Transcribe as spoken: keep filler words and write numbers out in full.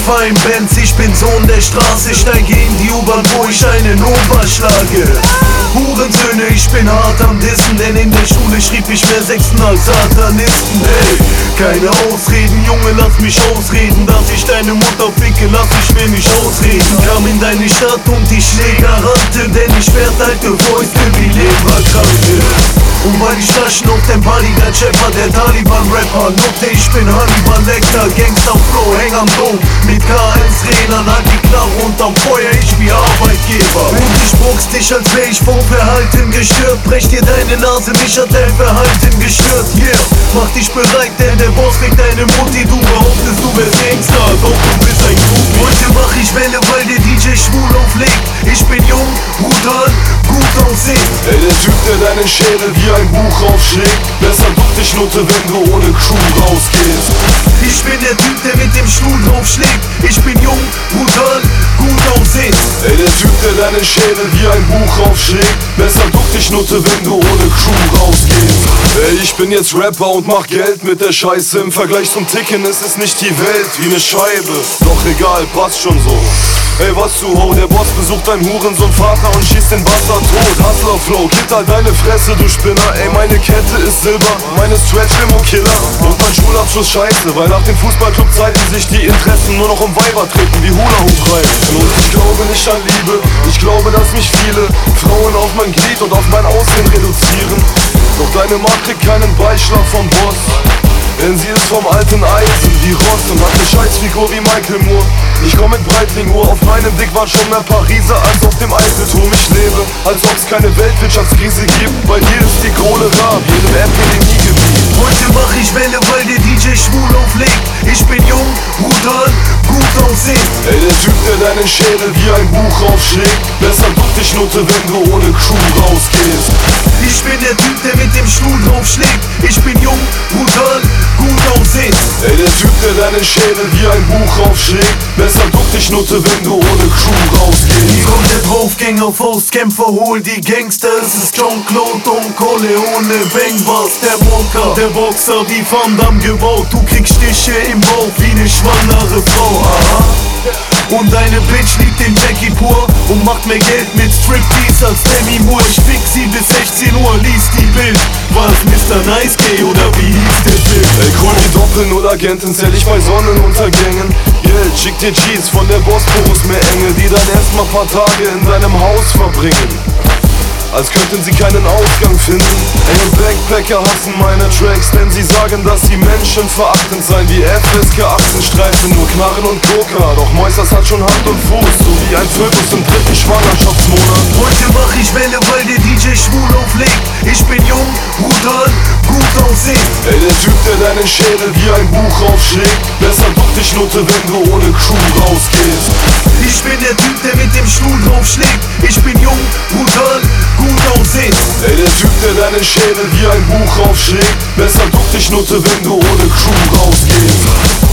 fahr in Benz, ich bin Sohn der Straße. Steige in die U-Bahn, wo ich einen Opa schlage. Hurensöhne, ich bin hart am Dissen, denn in der Schule schrieb ich mehr Sechsten als Satanisten. Hey, keine Ausreden, Junge, lass mich ausreden. Dass ich deine Mutter ficke, lass ich mir nicht ausreden. Kam in deine Stadt und die Schläger rannte, denn ich werd alte Fäuste wie Leberkranke. Und weil ich Taschen auf dem Bodyguard Schäfer, der Taliban-Rapper Nutte, ich bin Hannibal Lecter, Gangster-Flow, häng am Dom mit K eins-Rädern, halt die Knarre unterm Feuer, ich wie Arbeitgeber. Und ich box dich, als wär ich vom Verhalten gestört. Brech dir deine Nase, mich hat dein Verhalten gestört. Yeah, mach dich bereit, denn der Boss fickt deine Mutti. Du behauptest, du wärst Gangster, doch du bist ein Groupie. Heute mach ich Welle, weil der D J schwul auflegt. Ich bin jung, brutal, gut aussehend. Ey, der Typ, der deinen Schädel wie ein Buch aufschlägt. Besser duck dich Nutte, wenn du ohne Crew rausgehst. Ich bin der Typ, der mit dem Stuhl draufschlägt. Ich bin jung, brutal, gut aussehend. Ey, der Typ, der deinen Schädel wie ein Buch aufschlägt. Besser duck dich Nutte, wenn du ohne Crew rausgehst. Ey, ich bin jetzt Rapper und mach Geld mit der Scheiße. Im Vergleich zum Ticken ist es nicht die Welt wie ne Scheibe. Doch egal, passt schon so. Ey, was du ho, der Boss besucht dein Hurensohn-Vater und schießt den Bastard tot. Hustler-Flow, Gitter deine Fresse, du Spinner. Ey, meine Kette ist Silber, meine Stretch-Limo-Killer. Und mein Schulabschluss scheiße, weil nach den Fußballclub-Zeiten sich die Interessen nur noch um Weiber treten wie Hula-Hoop-Reifen. Und ich glaube nicht an Liebe, ich glaube, dass mich viele Frauen auf mein Glied und auf mein Aussehen reduzieren. Doch deine Macht kriegt keinen Beischlaf vom Boss, denn sie ist vom alten Eisen wie Rost und hat ne Scheißfigur wie Michael Moore. Ich komm mit Breitling-Uhr, auf meinem Weg war schon mehr Pariser als auf dem Eiffelturm. Ich lebe, als ob's keine Weltwirtschaftskrise gibt. Bei dir ist die Kohle rar, wie in einem Epidemiegebiet. Heute mach ich Welle, weil der D J schwul auflegt. Ich bin jung, brutal, gut aussehend. Ey, der Typ, der deinen Schädel wie ein Buch aufschlägt. Besser duck dich Nutte, wenn du ohne Crew rausgehst. Ich bin der Typ, der mit dem Stuhl draufschlägt. Ich bin jung, brutal, gut aussehend. Ey, der Typ, der deinen Schädel wie ein Buch aufschlägt. Besser duck dich Nutte, wenn du ohne Crew rausgehst. Hier kommt der Draufgänger, Faustkämpfer, hol die Gangster. Es ist Jean-Claude, Don Corleone, Bang Bass, der Walker, der Boxer, wie Van Damme gebaut. Du kriegst Stiche im Bauch wie ne schwangere Frau. Aha. Und deine Bitch liebt den Jackie pur und macht mehr Geld mit Striptease als Demi Moore. Ich fick sie bis sechzehn Uhr, lies die Bild. War es Mister Nice Gay oder wie hieß der Film? Ey, cool, die Doppel-Null-Agentin zähl ich bei Sonnenuntergängen. Yeah, schick dir Cheese von der Bosporus, mehr Engel, die dann erstmal paar Tage in deinem Haus verbringen, als könnten sie keinen Ausgang finden. Ey, und Backpacker hassen meine Tracks, denn sie sagen, dass sie menschenverachtend seien wie F S K achtzehn Streifen, nur Knarren und Coca. Doch Moisas hat schon Hand und Fuß, so wie ein Fötus im dritten Schwangerschaftsmonat. Heute mach ich Welle, weil der D J schwul auflegt. Ich bin jung, brutal, gut aussehend. Ey, der Typ, der deinen Schädel wie ein Buch aufschlägt. Besser duck dich Nutte, wenn du ohne Crew rausgehst. Ich bin der Typ, der mit dem Stuhl draufschlägt. Ich bin jung, brutal, gut aussehend. Ey, der Typ, der deinen Schädel wie ein Buch aufschlägt. Besser duck dich Nutte, wenn du ohne Crew rausgehst.